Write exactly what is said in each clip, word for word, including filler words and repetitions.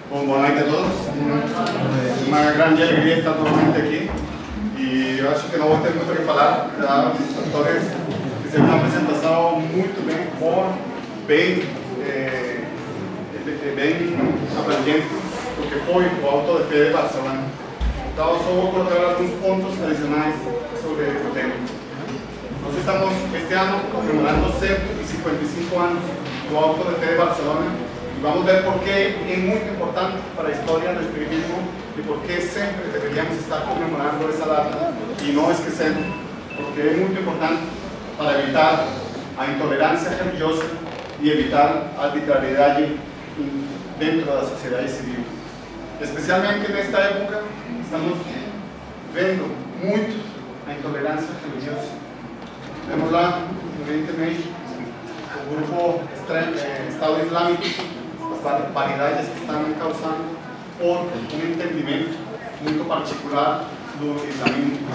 Bom, boa noite a todos. Uma grande alegria estar novamente aqui. E eu acho que não vou ter muito o que falar. Os atores fizeram uma apresentação muito bem boa, bem, é, bem abrangente, porque foi o Auto de Fe de Barcelona. Então, eu só vou colocar alguns pontos adicionais sobre o tema. Nós estamos este ano comemorando ciento cincuenta y cinco anos do Auto de Fe de Barcelona. Vamos a ver por qué es muy importante para la historia del espiritismo y por qué siempre deberíamos estar conmemorando esa data y no esquecer, porque es muy importante para evitar la intolerancia religiosa y evitar arbitrariedad dentro de la sociedad civil. Especialmente en esta época estamos viendo mucho la intolerancia religiosa. Vemos lá no Oriente Médio o grupo eh, Estado Islámico, las variedades que están causando por un entendimiento muy particular del islamismo.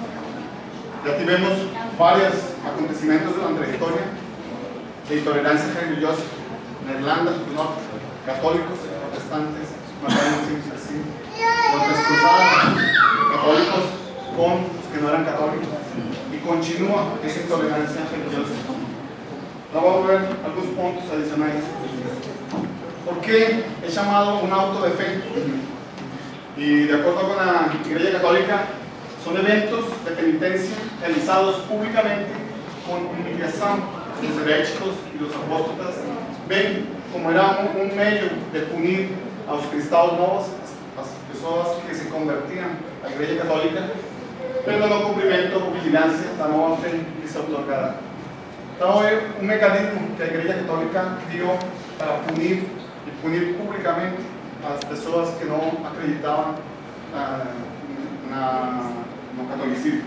Ya tuvimos varios acontecimientos durante la historia de intolerancia religiosa en Irlanda del Norte, católicos, protestantes, mataron así, los cruzados, católicos con los que no eran católicos, y continúa esa intolerancia religiosa. Ahora vamos a ver algunos puntos adicionales. ¿Por qué es llamado un auto de fe? Y de acuerdo con la Iglesia Católica, son eventos de penitencia realizados públicamente con humillación. Los heréticos y los apóstotas ven como era un, un medio de punir a los cristianos nuevos, las personas que se convertían a la Iglesia Católica, pero no cumplimiento o vigilancia de la nueva fe que se otorgara. Entonces, un mecanismo que la Iglesia Católica dio para punir y punir públicamente a las personas que no acreditaban uh, en el catolicismo.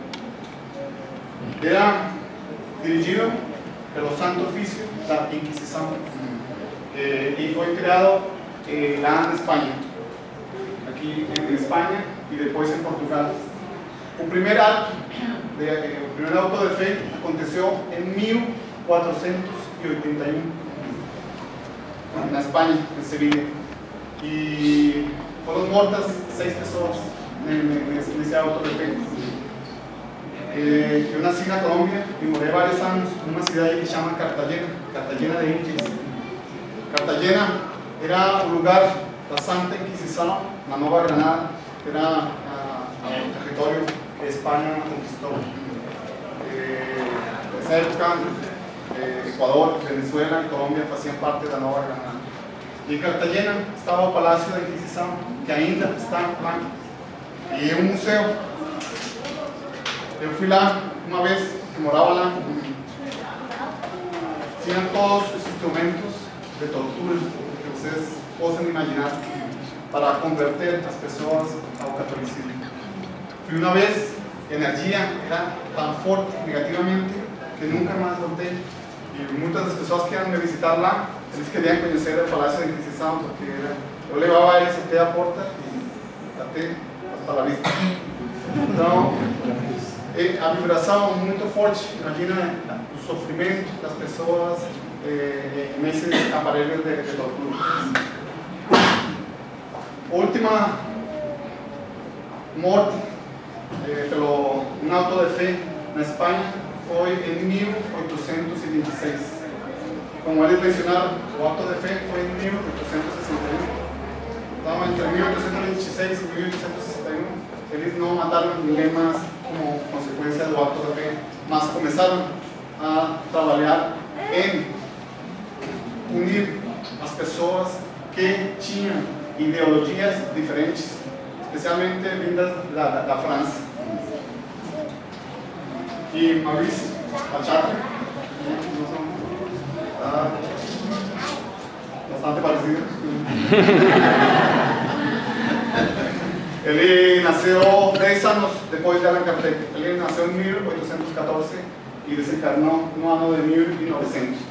Era dirigido por el Santo Oficio de la Inquisición eh, y fue creado eh, en España, aquí en España y después en Portugal. El primer acto, de, eh, el primer auto de fe aconteció en mil cuatrocientos ochenta y uno. En España, en Sevilla, y fueron muertas seis personas en, en, en ese auto de fe. Eh, yo nací en Colombia y moré varios años en una ciudad que se llama Cartagena, Cartagena de Indias. Cartagena era un lugar de la Santa Inquisición, la Nueva Granada, era uh, el territorio que España conquistó. Eh, en esa época, Eh, Ecuador, Venezuela y Colombia hacían parte de la Nueva Granada. Y en Cartagena estaba el Palacio de la Inquisición, que ainda está lá. Y un museo. Yo fui lá una vez que moraba lá. Tenían todos los instrumentos de tortura que ustedes pueden imaginar para convertir a las personas al catolicismo. Fui una vez, la energía era tan fuerte negativamente que nunca más volteé. Y muchas de las personas que iban a visitarla, ellos querían conocer el Palacio de Inquisición porque era, yo le llevaba a ellos a la puerta y até hasta la vista. Entonces, eh, a vibración muy fuerte, imagina el sufrimiento de las personas eh, en esos aparelhos de, de tortura. Última muerte, eh, pero un auto de fe en España foi em mil oitocentos e vinte e seis. Como eles mencionaram, o auto de fe foi em mil oitocentos e sessenta e um. Então, entre mil oitocentos e vinte e seis e mil oitocentos e sessenta e um, eles não mataram ninguém mais como consequência do auto de fe, mas começaram a trabalhar em unir as pessoas que tinham ideologias diferentes, especialmente vindas da, da, da França. Y Maurice Machado, está bastante parecido. Él nació diez años después de Allan Kardec. Él nació en mil ochocientos catorce y desencarnó en el año de mil novecientos.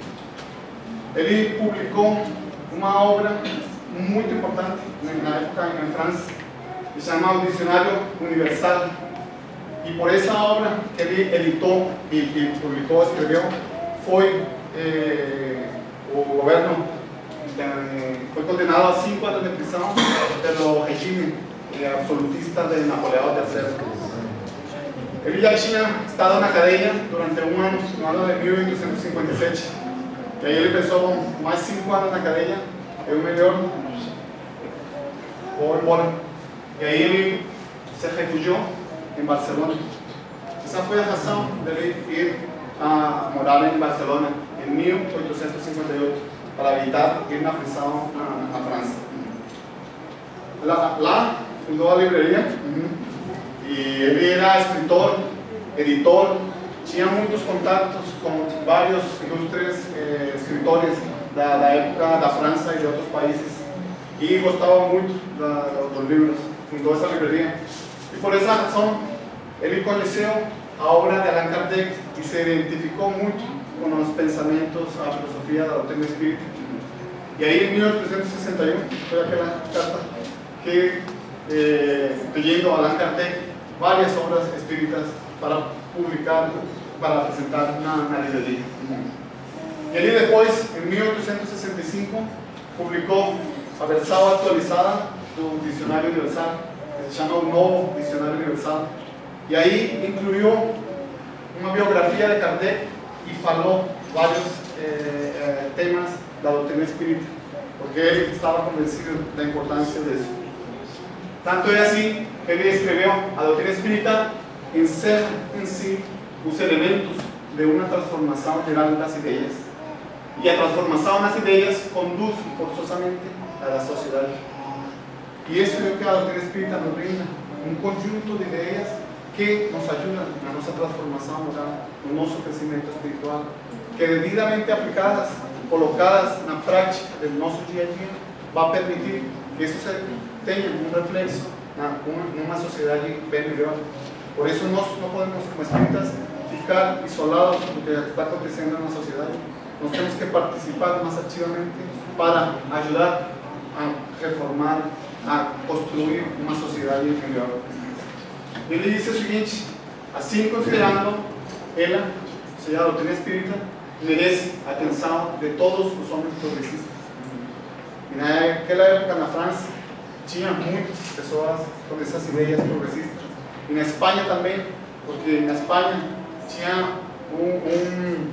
Él publicó una obra muy importante en la época en Francia, que se llama El Diccionario Universal. Y por esa obra que él editó y, y publicó, escribió, fue eh, el gobierno eh, fue condenado a cinco años de prisión pelo régimen eh, absolutista de Napoleón tercero. Ele já tinha estado na cadeia durante um ano, no ano de mil oitocentos e cinquenta e sete. E aí ele pensou, mais cinco anos na cadeia, é o melhor, vou embora. E aí ele se refugiou em Barcelona. Essa foi a razão dele ir a morar em Barcelona em mil oitocentos e cinquenta e oito, para evitar ir na prisão na, na França. Lá, lá fundou a livraria. Uhum. E ele era escritor, editor, tinha muitos contatos com vários ilustres eh, escritores da, da época da França e de outros países, e gostava muito da, dos livros, fundou essa livraria. E por essa razão ele conheceu a obra de Allan Kardec e se identificou muito com os pensamentos, a filosofia da doutrina espírita. E aí em mil oitocentos e sessenta e um foi aquela carta que eh, pedindo a Allan Kardec várias obras espíritas para publicar, para apresentar na, na livraria. E ele depois, em mil oitocentos e sessenta e cinco, publicou a versão atualizada do Dicionário Universal, que se chama o Novo Dicionário Universal. E aí incluiu uma biografia de Kardec e falou vários eh, eh, temas da doutrina espírita, porque ele estava convencido da importância disso. Tanto é assim que ele escreveu: a doutrina espírita encerra em si os elementos de uma transformação geral das ideias, e a transformação nas ideias conduz forçosamente à sociedade. E isso é o que a doutrina espírita nos brinda, um conjunto de ideias que nos ajudam na nossa transformação moral, no nosso crescimento espiritual, que devidamente aplicadas, colocadas na prática do nosso dia a dia, vai permitir que isso se tenha um reflexo numa sociedade bem melhor. Por isso nós não podemos, como espíritas, ficar isolados do que está acontecendo na sociedade. Nós temos que participar mais ativamente para ajudar a reformar, a construir uma sociedade melhor. Ele disse o seguinte: assim considerando ela, ou seja, a doutrina espírita, merece a atenção de todos os homens progressistas. E naquela época na França tinha muitas pessoas com essas ideias progressistas. E na Espanha também, porque na Espanha tinha um, um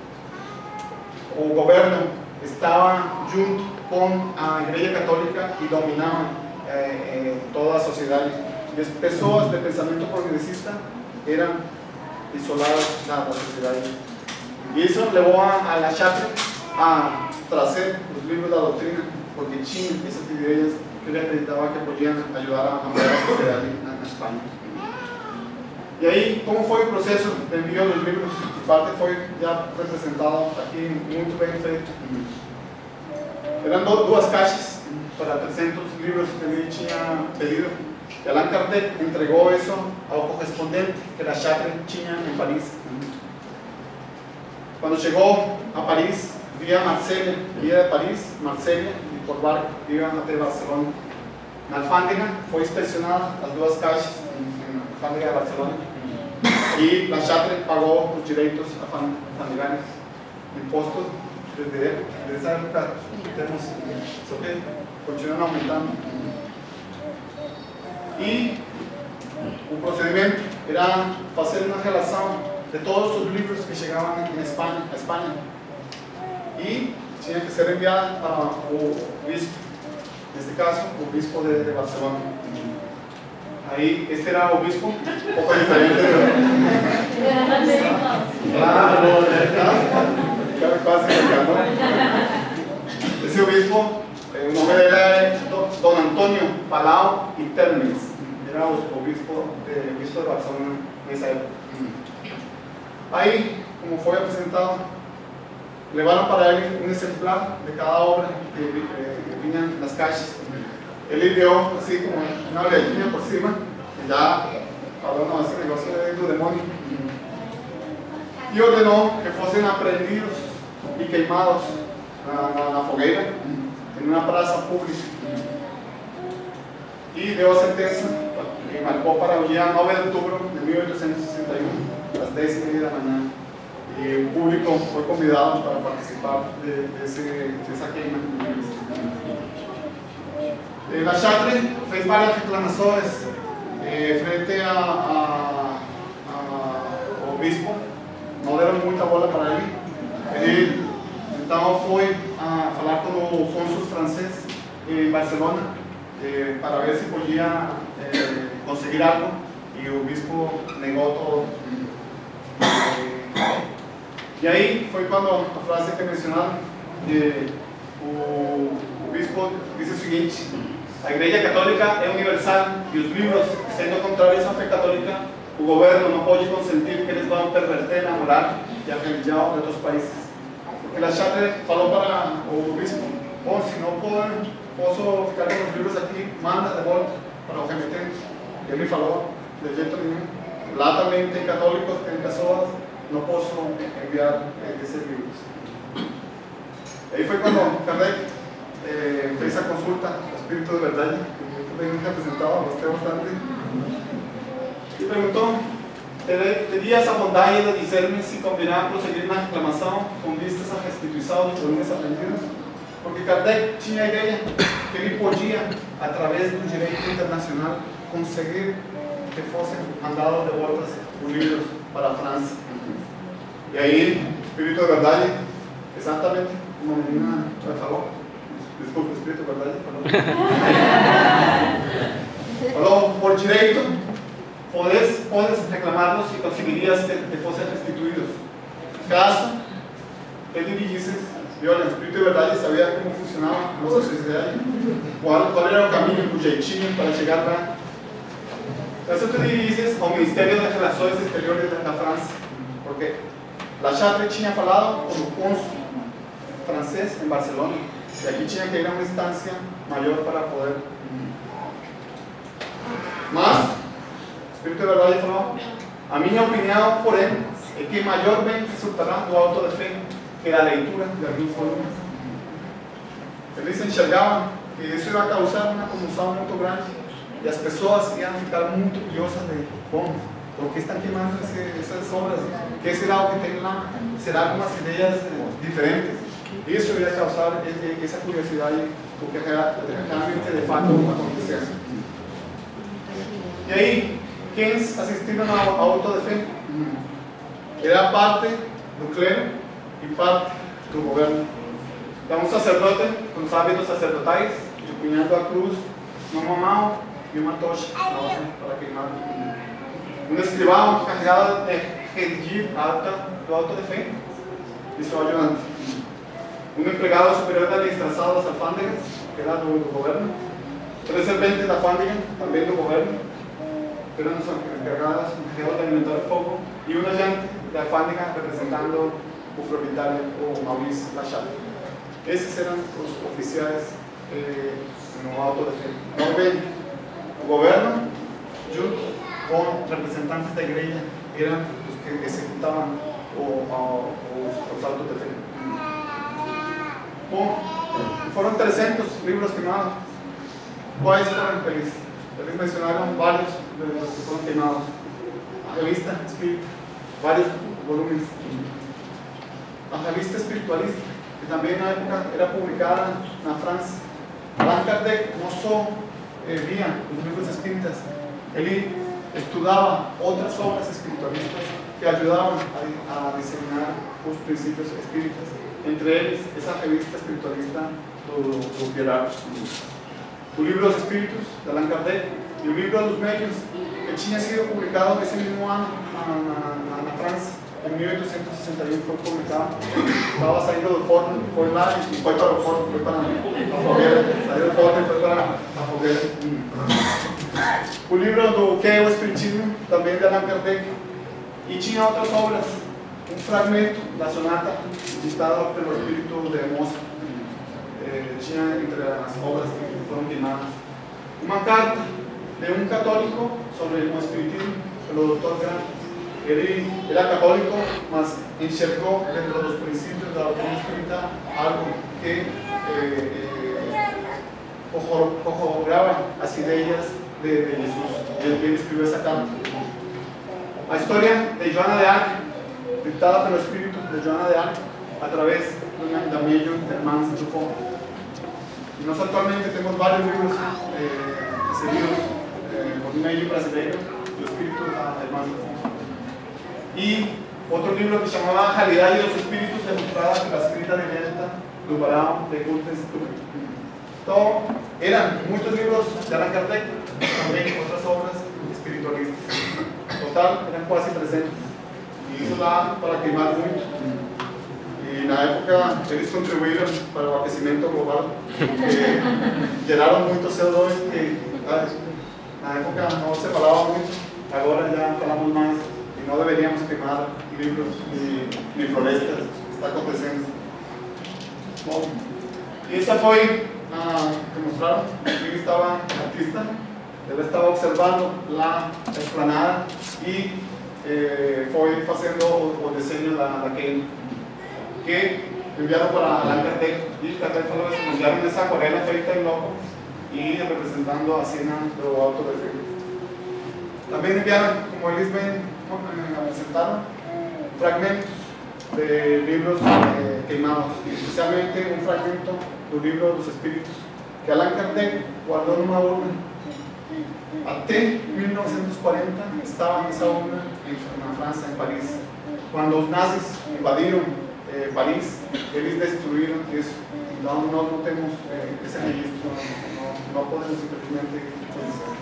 o governo estava junto com a Igreja Católica e dominava eh, eh, toda a sociedade. E as pessoas de pensamento progressista eram isoladas da, da sociedade. E isso levou a, a La Chatre a trazer os livros da doutrina, porque tinha essas ideias que ele acreditava que podiam ajudar a mudar a sociedade na, na Espanha. E aí, como foi o processo de envio dos livros? De parte foi já representado aqui, muito bem feito. Eram duas caixas para trezentos livros que ele tinha pedido. E Allan Kardec entregou isso ao correspondente que La Chatre tinha em Paris. Quando chegou a Paris, via Marsella, via de Paris, Marsella, e por barco iam até Barcelona. Na alfândega foi inspecionada as duas caixas, na alfândega de Barcelona, e La Chatre pagou os direitos alfandegários, impostos desde, desde essa época. Temos, só que continuam aumentando. E o procedimento era fazer uma relação de todos os livros que chegavam em Espanha, a Espanha, e tinha que ser enviado para o bispo, neste caso, o bispo de, de Barcelona. Aí, este era o bispo, um pouco diferente. Claro, né? Quase que esse obispo, o nome dele é Don Antônio Palau e Termes. Era o obispo de, bispo de Barcelona nessa época. Aí, como foi apresentado, levaram para ele um exemplar de cada obra que, que, que vinha nas caixas. Ele deu assim como uma olhadinha por cima, já falando assim, negócio do demônio, e ordenou que fossem apreendidos e queimados na, na, na fogueira, em uma praça pública. E deu a sentença, que marcou para o dia nove de outubro de mil oitocentos e sessenta e um, às dez e meia da manhã. E y un público fue convidado para participar de, de, ese, de esa quema. Eh, la Chatre fez varias reclamações eh, frente ao obispo, não deram muita bola para ele. Ele então foi a falar com o cônsul francês em Barcelona eh, para ver se podia eh, conseguir algo, e o bispo negou todo. Eh, e aí foi quando a frase que mencionaram, eh, o, o bispo disse o seguinte: a Igreja Católica é universal e os livros, sendo contrários à fé católica, o governo não pode consentir que eles vão perverter a moral e a religião de outros países. Porque la Chatre falou para o bispo: bom, se não posso, posso ficar com os livros aqui, manda de volta para o remetente. E ele falou: de jeito nenhum. Lá também tem católicos, tem pessoas, não posso enviar esses livros. Aí foi quando Kardec eh, fez a consulta ao Espírito de Verdade, que eu também representava, gostei bastante, e perguntou: terias a bondade de dizer-me se convirá prosseguir na reclamação com vistas à restituição dos volumes apreendidos? Porque Kardec tinha a ideia que ele podia, através do direito internacional, conseguir que fossem mandados de volta os livros para a França. E aí, o Espírito de Verdade, exatamente como a menina já falou, desculpa, o Espírito de Verdade falou, falou, por direito, podes, podes reclamar-los e conseguirias que, que fossem restituídos. Caso te dirigisses, e olha, o Espírito de Verdade sabia como funcionava a nossa sociedade, qual, qual era o caminho, o jeitinho para chegar lá. Então, te dirigisses ao Ministério das Relações Exteriores da França, porque la Chatre tinha falado com o cônsul francês em Barcelona, e aqui tinha que ir a uma instância maior para poder. Mas o Espírito de Verdade falou: a minha opinião, porém, é que maior bem resultará do auto de fé que da leitura de alguns volumes. Eles enxergavam que isso ia causar uma comoção muito grande e as pessoas iam ficar muito curiosas de, bom, por que estão queimando esse, essas obras? Que será o que tem lá? Será algumas ideias diferentes? Isso ia causar essa curiosidade, porque realmente de fato aconteceu. E aí, quem assistiram ao auto de fé? Era parte do clero e parte do governo. Então, um sacerdote com os hábitos sacerdotais, empunhando a cruz numa mão e uma tocha na outra para queimar. Um escrivão carregado de redigir a ata do auto de fé e seu ajudante. Um empregado superior da administração das alfândegas, que era do, do governo. Três serventes da alfândega, também do governo, que eram encarregados de alimentar o fogo. E um agente da alfândega representando o proprietário, o Maurice La Chatre. Esses eram os oficiais eh, no auto de fé. Então, bem, o governo, junto com representantes da igreja, eram os que executavam o, o, os, os autos de fé. Bom, foram trezentos livros queimados. Quais foram eles? Eles mencionaram vários dos que foram queimados. A revista Espírita, vários volumes. A revista Espiritualista, que também na época era publicada na França. Allan Kardec não só eh, via os livros espíritas, ele estudava outras obras espiritualistas que ajudavam a, a disseminar os princípios espíritas, entre eles essa revista espiritualista do, do Pierre. O livro dos Espíritos, de Allan Kardec, e o livro dos Médiuns, que tinha sido publicado nesse mesmo ano na, na, na França, em mil oitocentos e sessenta e um, foi publicado. Estava saindo do forno, foi lá e foi para o forno, foi para a fogueira, saiu do forno e foi para a fogueira. O livro do que é o Espiritismo, também de Allan Kardec, e tinha outras obras, um fragmento da sonata ditada pelo espírito de Mozart. Eh, tinha entre as obras que foram queimadas uma carta de um católico sobre o espiritismo, pelo doutor Grant. Ele era católico, mas enxergou dentro dos princípios da doutrina espírita algo que eh, eh, corroborava as ideias de, de Jesus. E ele escreveu essa carta. A história de Joana de Arc, ditada pelo Espírito de Joana de Arc a través de meio de Hermans do Povo. E nós atualmente temos vários livros eh, recebidos eh, por meio brasileiro do Espírito da Hermans do Povo. E outro livro que chamava A Realidade dos Espíritos, demonstrada pela escrita direta do Barão de Curtis Turing. Então, eram muitos livros de Allan Kardec, também outras obras espiritualistas. Total, eram quase trezentos. E isso dá para queimar muito. E na época, eles contribuíram para o aquecimento global, porque geraram muito C O dois, que na época não se falava muito, agora já falamos mais. E não deveríamos queimar livros ni, ni florestas, está acontecendo. Bom, e essa foi a que mostraram. Ele estava artista, ele estava observando lá a esplanada e eh, foi fazendo o, o desenho da, daquele que enviaram para Allan Kardec. E Kardec falou isso, enviaram essa aquarela feita em loco e representando a cena do Alto da Fé. Também enviaram, como eles bem apresentaram, fragmentos de livros eh, queimados, especialmente um fragmento do livro dos Espíritos, que Allan Kardec guardou numa urna. Até mil novecentos e quarenta estava nessa urna na França, em Paris. Quando os nazis invadiram eh, Paris, eles destruíram isso. Então nós não temos eh, esse registro, não, não, não podemos simplesmente conhecer.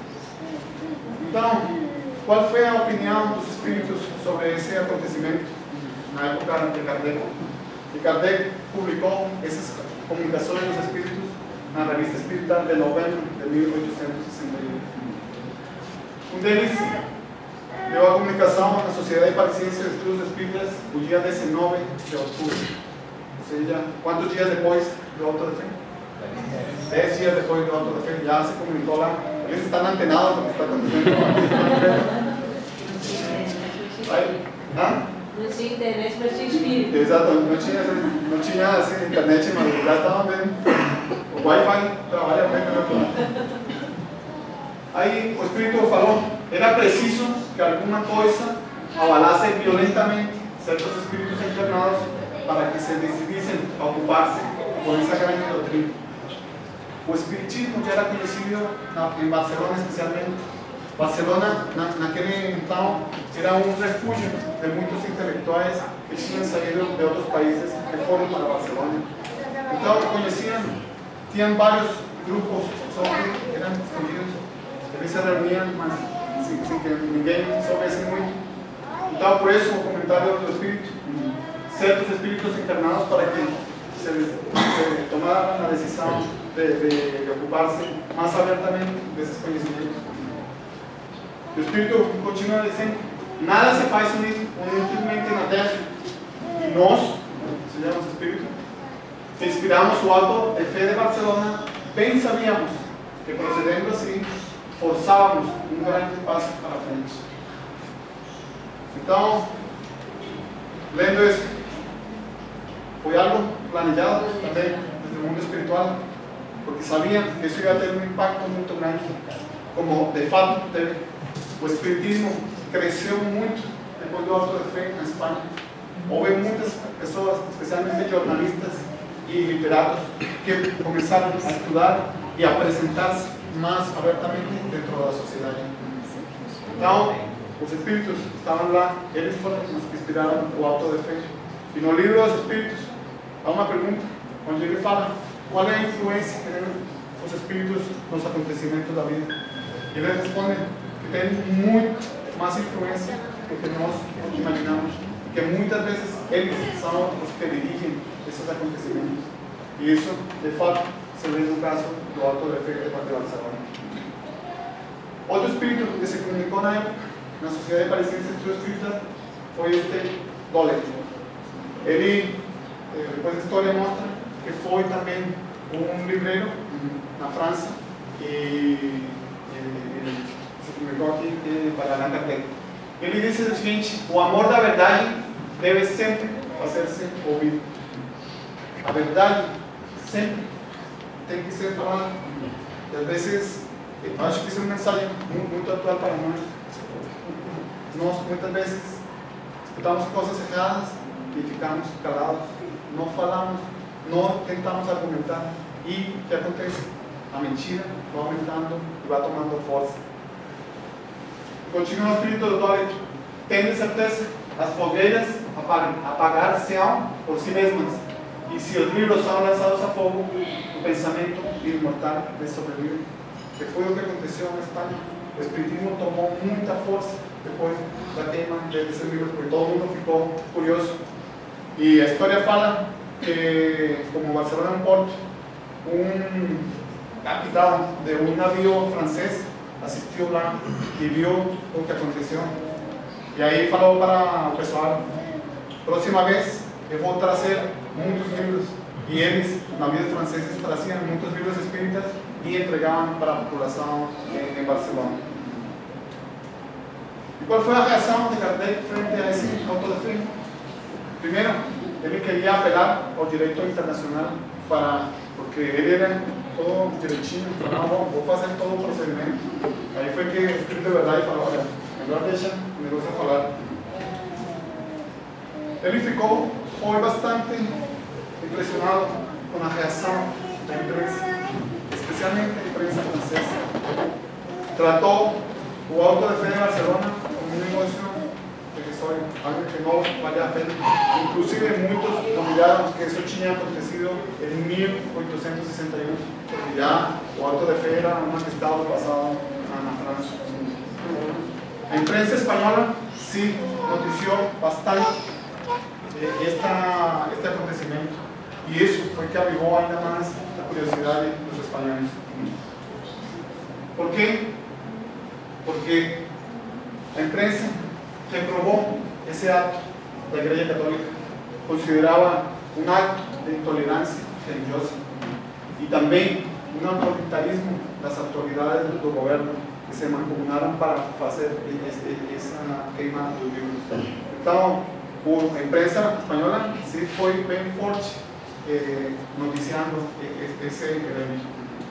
Então, qual foi a opinião dos espíritos sobre esse acontecimento na época de Kardec? E Kardec publicou essas comunicações dos espíritos na Revista Espírita de novembro de mil oitocentos e sessenta e um. Um deles deu a comunicação na Sociedade Parisiense de Estudos Espíritas no dia dezenove de outubro. Ou seja, quantos dias depois do Auto da Fé? Dez dias depois do Auto da Fé, já se comunicou lá. Eles estão antenados do que está acontecendo. Aí, ah? Não tinha internet, mas tinha espírito. Exato, não tinha, não tinha assim, internet, mas já estavam vendo. O Wi-Fi trabalha bem melhor. Aí o Espírito falou, era preciso que alguma coisa abalasse violentamente certos espíritos encarnados para que se decidissem a ocupar-se com essa grande doutrina. O espiritismo já era conhecido na, em Barcelona especialmente. Barcelona, na, naquele então, era um refúgio de muitos intelectuais que tinham saído de outros países que foram para Barcelona. Então, conheciam, tinham vários grupos que eram escolhidos, eles se reuniam, mas sem, sem que ninguém soubesse muito. Então, por isso, o comentário do Espírito, certos espíritos encarnados para que se, se tomaram a decisão de, de, de ocupar-se mais abertamente desses conhecimentos. O Espírito continua dizendo, nada se faz inutilmente na Terra. E nós, sejamos Espírito, que inspiramos o Auto de Fé de Barcelona, bem sabíamos que procedendo assim, forçávamos um grande passo para frente. Então, lendo isso, foi algo planejado também desde o mundo espiritual, porque sabiam que isso ia ter um impacto muito grande, como de fato teve. O espiritismo cresceu muito depois do Auto de Fé na Espanha. Houve muitas pessoas, especialmente jornalistas e literatos, que começaram a estudar e a apresentar-se mais abertamente dentro da sociedade. Então, os espíritos estavam lá, eles foram os que inspiraram o Auto de Fé. E no livro dos Espíritos há uma pergunta onde ele fala qual é a influência que têm os espíritos nos acontecimentos da vida. E ele responde que tem muito mais influência do que nós imaginamos, que muitas vezes eles são os que dirigem esses acontecimentos. E isso, de fato, se vê no caso do Auto de Fé de Barcelona. Outro espírito que se comunicou na época, na Sociedade Parisiense de Estudos Espíritas, foi este Dolet. Ele, depois a história mostra que foi também um livreiro na França e, e se comunicou aqui para Allan Kardec. Ele disse o seguinte: o amor da verdade deve sempre fazer-se ouvir. A verdade sempre tem que ser falada. E às vezes, eu acho que isso é uma mensagem muito, muito atual para nós. Nós muitas vezes escutamos coisas erradas y ficamos calados, no falamos, no tentamos argumentar. E o que acontece? A mentira vai aumentando e vai tomando força. Continua o espírito do Dórico. Tendo certeza, as fogueiras apagar-se-ão por si mesmas. E se os livros são lançados a fogo, o pensamento imortal lhes sobrevive. Que foi o que aconteceu na Espanha. O espiritismo tomou muita força depois da queima desses livros, porque todo mundo ficou curioso. E a história fala que, como Barcelona é um porto, um capitão de um navio francês assistiu lá e viu o que aconteceu. E aí falou para o pessoal: próxima vez eu vou trazer muitos livros. E eles, os navios franceses, traziam muitos livros espíritas e entregavam para a população em, em Barcelona. E qual foi a reação de Kardec frente a esse auto de fe? Primeiro, ele queria apelar ao direito internacional, para, porque ele era todo direitinho, falou: bom, vou fazer todo o procedimento. Aí foi que o Espírito de Verdade falou: olha, melhor deixa o negócio falar. Ele ficou, foi bastante impressionado com a reação da imprensa, especialmente a imprensa francesa. Tratou o auto de fe de Barcelona como um negócio irrisório, algo que não vale a pena. Inclusive, muitos duvidaram que isso tinha acontecido em mil oitocentos e sessenta e um, porque já o auto de fe era um atestado passado na, na França. A imprensa espanhola sim noticiou bastante esta, este acontecimento. E isso foi que avivou ainda mais a curiosidade dos espanhóis. Por quê? Porque a imprensa reprovou esse ato da Igreja Católica, considerava um ato de intolerância religiosa e também um autoritarismo das autoridades do governo que se mancomunaram para fazer essa queima dos livros. Então, a imprensa espanhola sim foi bem forte eh, noticiando esse evento.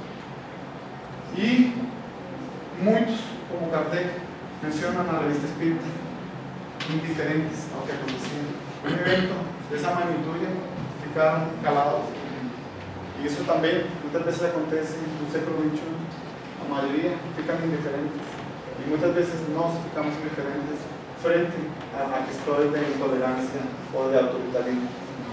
E muitos, como Kardec, mencionam na revista Espírita, indiferentes ao que acontecia. Um evento dessa magnitude, ficaram calados. E isso também muitas vezes acontece no século vinte e um. A maioria ficam indiferentes. E muitas vezes nós ficamos indiferentes frente a, a questões de intolerância ou de autoritarismo.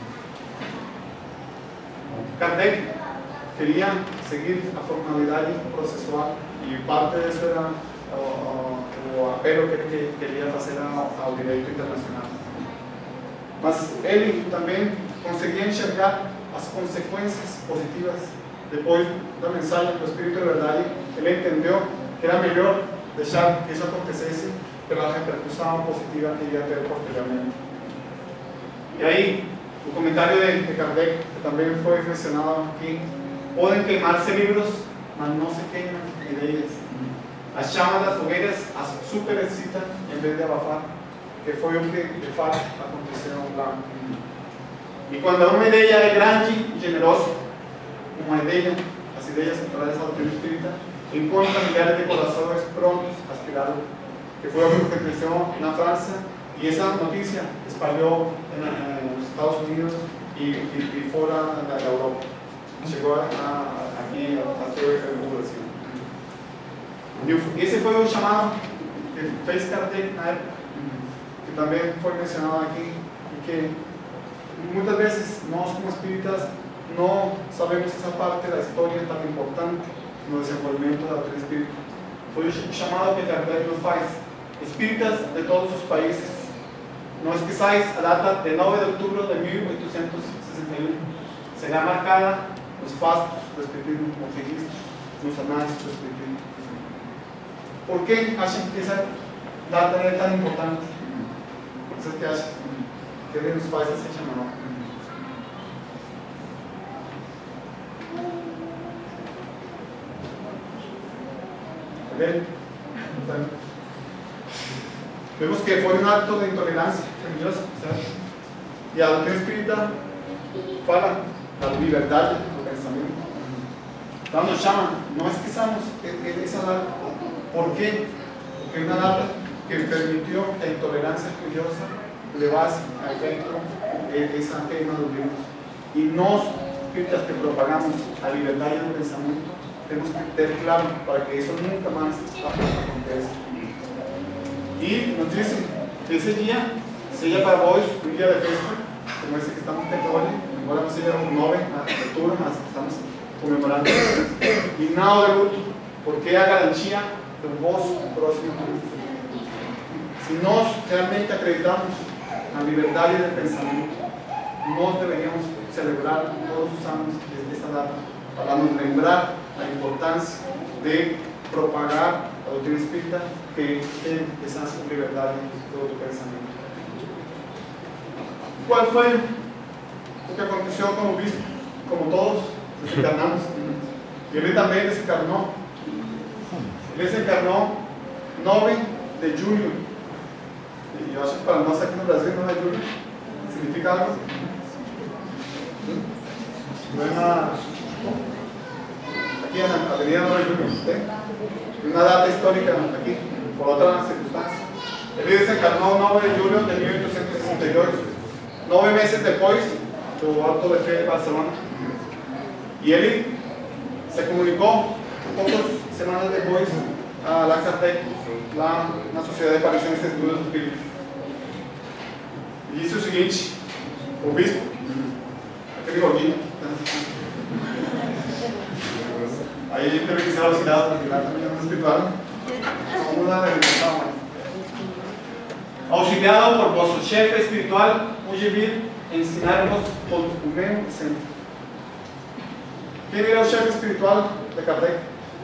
Kardec queria seguir a formalidade processual e parte disso era o, o, o apelo que ele queria fazer ao, ao direito internacional. Mas ele também conseguia enxergar as consequências positivas. Depois da mensagem do Espírito de Verdade, ele entendeu que era melhor deixar que isso acontecesse pela repercussão positiva que ia ter posteriormente. E aí, o comentário de, de Kardec, que também foi mencionado aqui: podem queimar-se livros, mas não se queimam ideias. As chamas das fogueiras as superexcitam em vez de abafar, que foi o que de fato aconteceu lá. E quando uma ideia é grande e generosa, uma ideia, as ideias centrais da doutrina espírita, encontra milhares de corações prontos a aspirá-lo, que foi o que aconteceu na França, e essa notícia espalhou nos Estados Unidos e, e, e fora da Europa. Chegou a, a, aqui até o Brasil. E esse foi o chamado que fez Kardec na época, que também foi mencionado aqui, e que muitas vezes nós, como espíritas, não sabemos essa parte da história tão importante no desenvolvimento da doutrina espírita. Foi o chamado que Kardec nos faz. Espíritas de todos os países, não esqueçais a data de nove de outubro de mil oitocentos e sessenta e um. Será marcada nos fastos do Espiritismo, nos registros, nos anais do Espiritismo. Por que acham que essa data é tão importante? Vocês que acham que ele nos faz assim chamar? Ok? Então, vemos que foi um ato de intolerância religiosa, certo? E a doutrina espírita fala da liberdade do pensamento. Então nos chama, não esqueçamos essa data. Por quê? Porque é uma data que permitiu que a intolerância religiosa levasse a efeito esa tema de los libros. Y nos, espíritas que propagamos la libertad y el pensamiento, tenemos que tener claro para que eso nunca más acontezca. Y nos dice que ese día sella para vos un día de fiesta, como ese que estamos teniendo hoy. Ahora no sella un nove, a apertura, mas estamos conmemorando. Y nada de luto, porque a garantia de vos próximo Cristo. Si nos realmente acreditamos en la libertad y el pensamiento, nos deberíamos celebrar todos los años desde esta data para nos lembrar la importancia de propagar la doctrina espírita que es esa libertad de todo pensamiento. ¿Cuál fue lo que aconteció con obispo? Como todos, desencarnamos. Y él también desencarnó. Él desencarnó nueve de julio. Y yo acho que para nós aqui no Brasil nueve de julio significa algo. Buena. Aquí en la avenida nueve de julio, ¿sí? Una data histórica aquí, por otra circunstancia. Él desencarnó nueve de julio de mil ochocientos sesenta y ocho, nueve meses después do Auto de Fe de Barcelona. Y él se comunicó pocas semanas después a la Kardec, lá na Sociedade de Aparições e Estudos Espíritas. E disse o seguinte: o bispo, aquele gordinho, aí a gente teve que ser auxiliado, porque lá também é espiritual. Vamos mudar a religião. Auxiliado por vosso chefe espiritual, hoje vir ensinar-vos por o mesmo centro. Quem era o chefe espiritual de Kardec?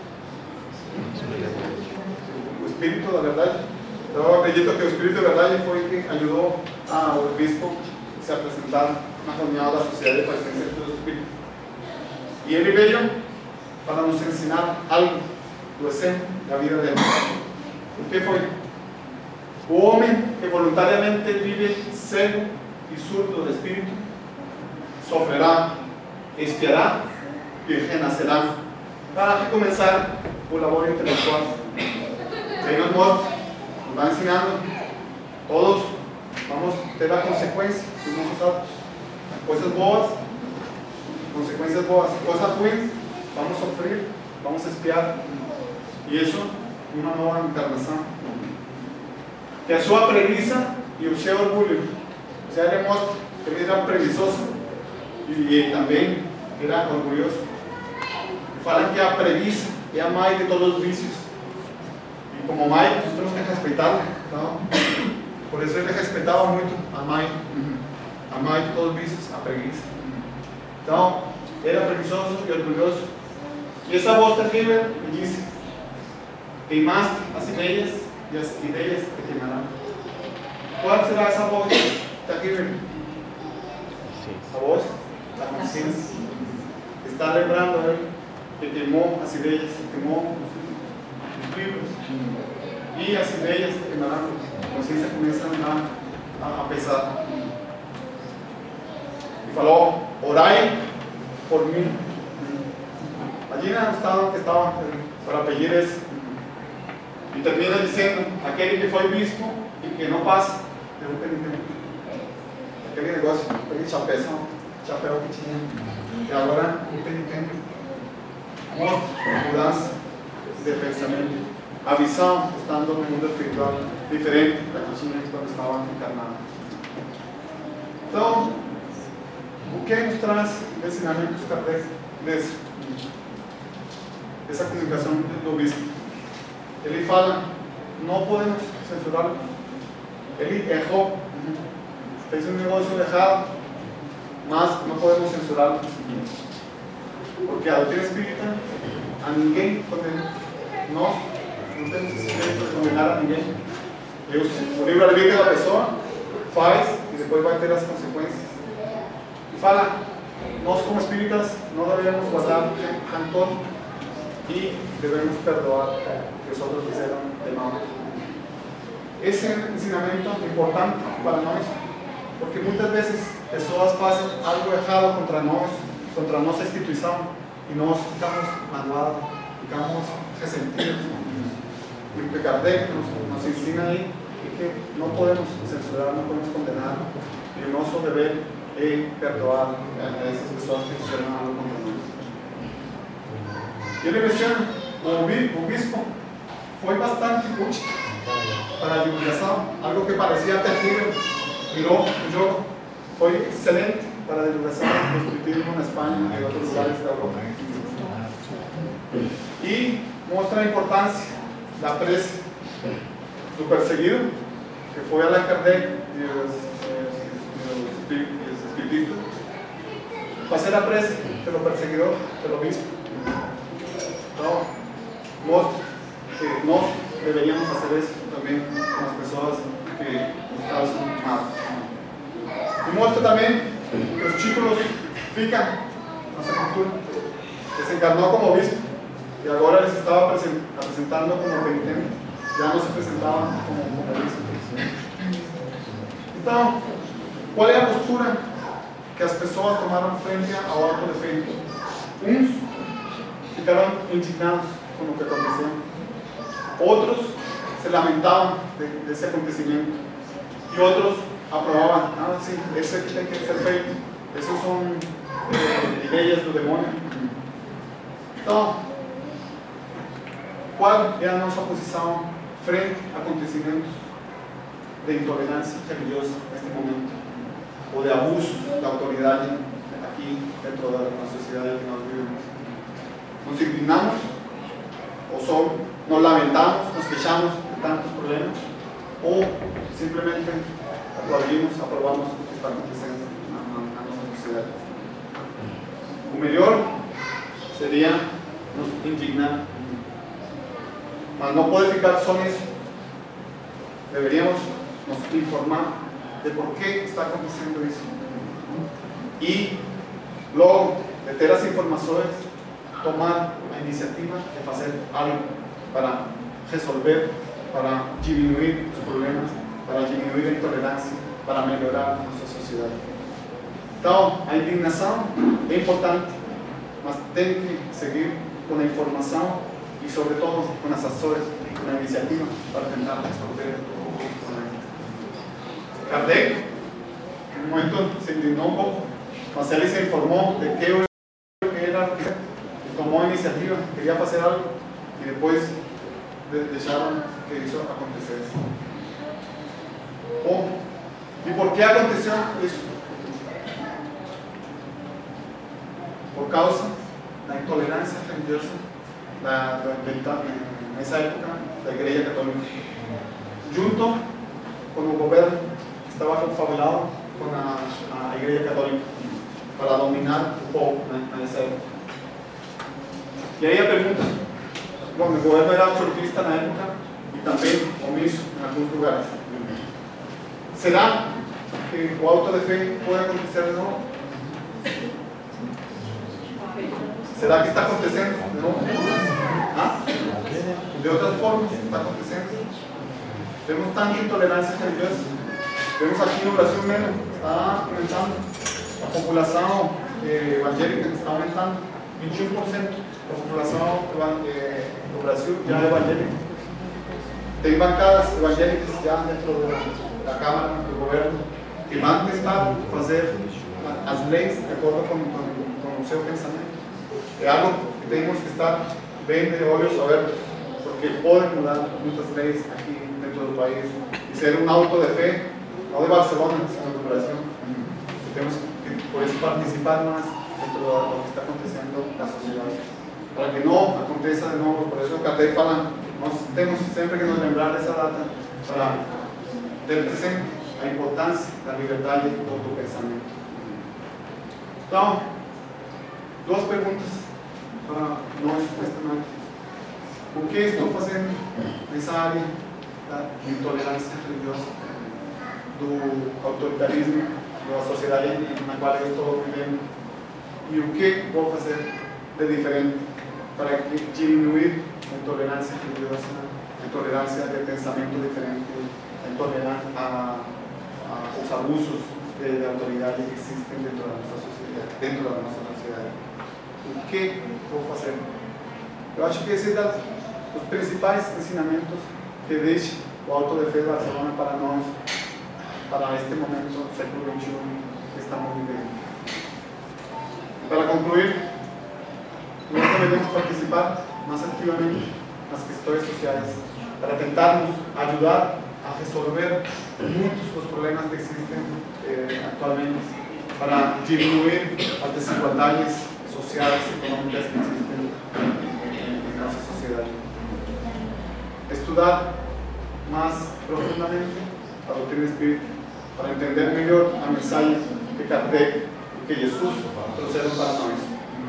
O Espírito da Verdade. Eu acredito que o Espírito da Verdade foi quem ajudou ao bispo a se apresentar na reunião da Sociedade de Aparições e Estudos Espíritas. E ele veio para nos ensinar algo do exemplo da vida dele. O que foi? O homem que voluntariamente vive cego e surdo de espírito sofrerá, espiará e renascerá para recomeçar o labor intelectual. Aí nos mostra, nos va ensinando, todos vamos ter a consequência dos nossos atos. Coisas boas, consequências boas, coisas ruins, vamos sofrer, vamos espiar. E isso, uma nova encarnação. Que a sua preguiça e o seu orgulho, o sea, ele mostra que ele era preguiçoso e, e também era orgulhoso. Falam que a preguiça é a mãe de todos os vícios. E como mãe, nós temos que respeitá-la. Então, por isso ele respeitava muito a mãe, a mãe de todos os vícios, a preguiça. Então, era preguiçoso e orgulhoso. E essa voz terrível me disse: queimaste as ideias e as ideias te queimarão. Qual será essa voz terrível? A voz da consciência. Está lembrando ele que queimou as ideias, queimou os livros, e as ideias te queimarão. A consciência começa a, a, a pesar. E falou: orai por mim. Imagina o estado que estava para pedir isso. E termina dizendo: aquele que foi bispo e que não passa, é um penitente. Aquele negócio, aquele chapéu, chapéu que tinha. E agora, um penitente. Mostra a mudança de pensamento. A visão, estando no mundo espiritual, diferente da que tinha quando estava encarnado. Então, o que nos traz o ensinamento dos Kardec desse? Essa comunicação do bispo. Ele fala: não podemos censurá-lo. Ele errou, fez um negócio errado, mas não podemos censurá-lo. Porque a doutrina espírita a ninguém condena. Nós não temos esse direito de condenar a ninguém. Deus, o livre-arbítrio da pessoa faz e depois vai ter as consequências. E fala: nós como espíritas não devemos guardar rancor e devemos perdoar o que os outros fizeram de mal. Esse é um ensinamento importante para nós, porque muitas vezes pessoas fazem algo errado contra nós, contra a nossa instituição, e nós ficamos magoados, ficamos ressentidos. E o que Kardec nos, nos ensina aí é que não podemos censurar, não podemos condenar, e o nosso dever e perdoar a essas pessoas que fizeram algo contra nós. E ele menciona, o bispo foi bastante útil para a divulgação, algo que parecia terrível, virou um jogo, foi excelente para a divulgação do espiritismo na Espanha e em outros lugares da Europa. E mostra a importância da prece do perseguido, que foi Allan Kardec e os, os, os espiritistas, fazer a prece pelo perseguidor, pelo bispo. Então, mostra que nós deveríamos fazer isso também com as pessoas que nos causam mal. E mostra também que os títulos ficam na sepultura, que se encarnou como bispo e agora ele se estava apresentando como penitente, já não se apresentava como, como bispo. Então, qual é a postura que as pessoas tomaram frente ao auto de fé? Uns ficaram indignados com o que aconteceu, outros se lamentavam de, desse acontecimento e outros aprovavam, ah, sim, isso é que tem que ser feito, essas são eh, ideias do demônio. Então, qual é a nossa posição frente a acontecimentos de intolerância religiosa neste momento, ou de abuso da autoridade aqui dentro da sociedade que nós vivemos? Nos indignamos, ou só nos lamentamos, nos queixamos de tantos problemas, ou simplesmente aplaudimos, aprovamos o que está acontecendo na, na nossa sociedade? O melhor seria nos indignar, mas não pode ficar só nisso. Deveríamos nos informar de por que está acontecendo isso e logo de ter as informações, tomar a iniciativa de fazer algo para resolver, para diminuir os problemas, para diminuir a intolerância, para melhorar a nossa sociedade. Então, a indignação é importante, mas tem que seguir com a informação e, sobretudo, com as ações, com a iniciativa para tentar resolver os problemas. Kardec, em um momento, se indignou um pouco, mas ele se informou de que eu era, e tomou a iniciativa, queria fazer algo, e depois de, deixaram que isso acontecesse. Bom, e por que aconteceu isso? Por causa da intolerância religiosa da, da, da, nessa época da Igreja Católica, junto com o governo que estava confabulado com a, a Igreja Católica para dominar o povo, né, nessa época. E aí a pergunta, bom, o governo era absolutista na época e também omisso em alguns lugares. Será que o auto de fé pode acontecer de novo? Será que está acontecendo de novo? ¿Ah? De outras formas está acontecendo. Temos tanta intolerância religiosa. Vemos aqui no Brasil mesmo, está aumentando. A população eh, evangélica está aumentando. vinte e um por cento da população eh, do Brasil já é evangélica. Tem bancadas evangélicas já dentro da Câmara do Governo que vão tentar fazer as leis de acordo com, com, com o seu pensamento. É algo que temos que estar bem de olhos abertos, porque podem mudar muitas leis aqui dentro do país e ser um auto de fé, não de Barcelona, sino do Brasil. E temos que, por isso, participar mais dentro do que está acontecendo na sociedade, para que não aconteça de novo. Por isso o Kardec fala, nós temos sempre que nos lembrar dessa data para ter presente a importância da liberdade do, do pensamento. Então, duas perguntas para nós nesta noite. O que estou fazendo nessa área da intolerância religiosa, do autoritarismo, da sociedade na qual eu estou vivendo? E o que vou fazer de diferente para diminuir a intolerância religiosa, a intolerância de pensamento diferente, a intolerância a, a os abusos de, de autoridade que existem dentro da nossa sociedade, dentro da nossa sociedade? O que vou fazer? Eu acho que esse é um dos principais ensinamentos que deixa o auto de fé de Barcelona para nós, para este momento do século vinte e um, que estamos viviendo. Para concluir, nosotros debemos participar más activamente en las cuestiones sociales para tentarnos ayudar a resolver muchos de los problemas que existen eh, actualmente, para disminuir las desigualdades sociales y económicas que existen en, en nuestra sociedad. Estudiar más profundamente la doctrina espírita para entender mejor el mensaje que Kardec y que Jesús trouxeram para nós.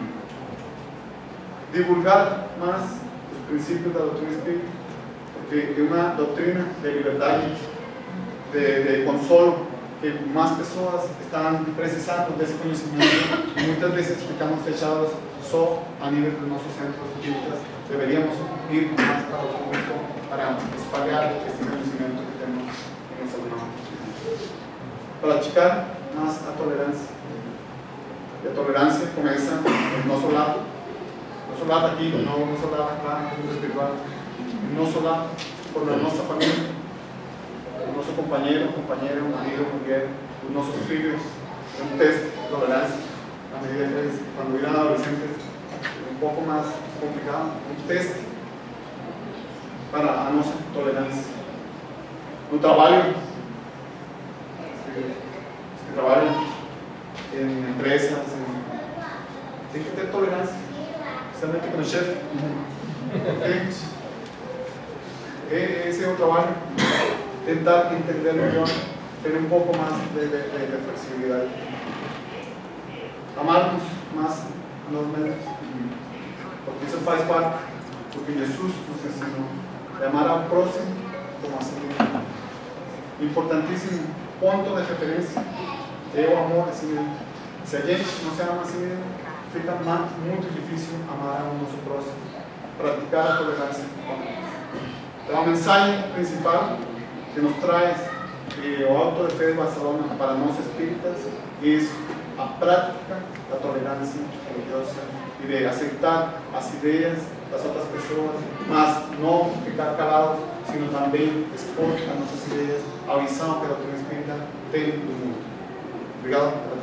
Divulgar más los principios de la doctrina espírita, porque es una doctrina de libertad, de, de consolo, que más personas están precisando de ese conocimiento y muchas veces estamos fechados solo a nivel de nuestros centros espíritas. Deberíamos ir más para el público para espalhar este conocimiento que tenemos en nuestras manos. Practicar más la tolerancia. La tolerancia comienza en nuestro lado, nuestro lado aquí, no nuestro lado acá, en lo espiritual, en nuestro lado, por nuestra familia, con nuestro compañero, compañera, marido, mujer, con nuestros hijos, un test de tolerancia. A medida que cuando eran adolescentes, un poco más complicado, un test para a nuestra tolerancia. No trabajo, los que trabajan en empresas, en... tem que ter tolerancia, especialmente con el chef. ¿Okay? Ese es un trabajo. Tentar entender mejor, tener un poco más de, de, de, de flexibilidad. Amarnos más a los medios, porque eso faz parte, porque Jesús nos enseñó de amar al próximo como a sí mismo. Importantísimo ponto de referencia é o amor a si mesmo. Se a gente não se ama a si mesmo, fica muito difícil amar ao nosso próximo, praticar a tolerância. Então, a mensagem principal que nos traz eh, o Auto de Fé de Barcelona para nós espíritas é a prática da tolerância religiosa e de aceitar as ideias das outras pessoas, mas não ficar calados, sino também expor as nossas ideias, a visão que a doutrina espírita tem do mundo. Obrigado.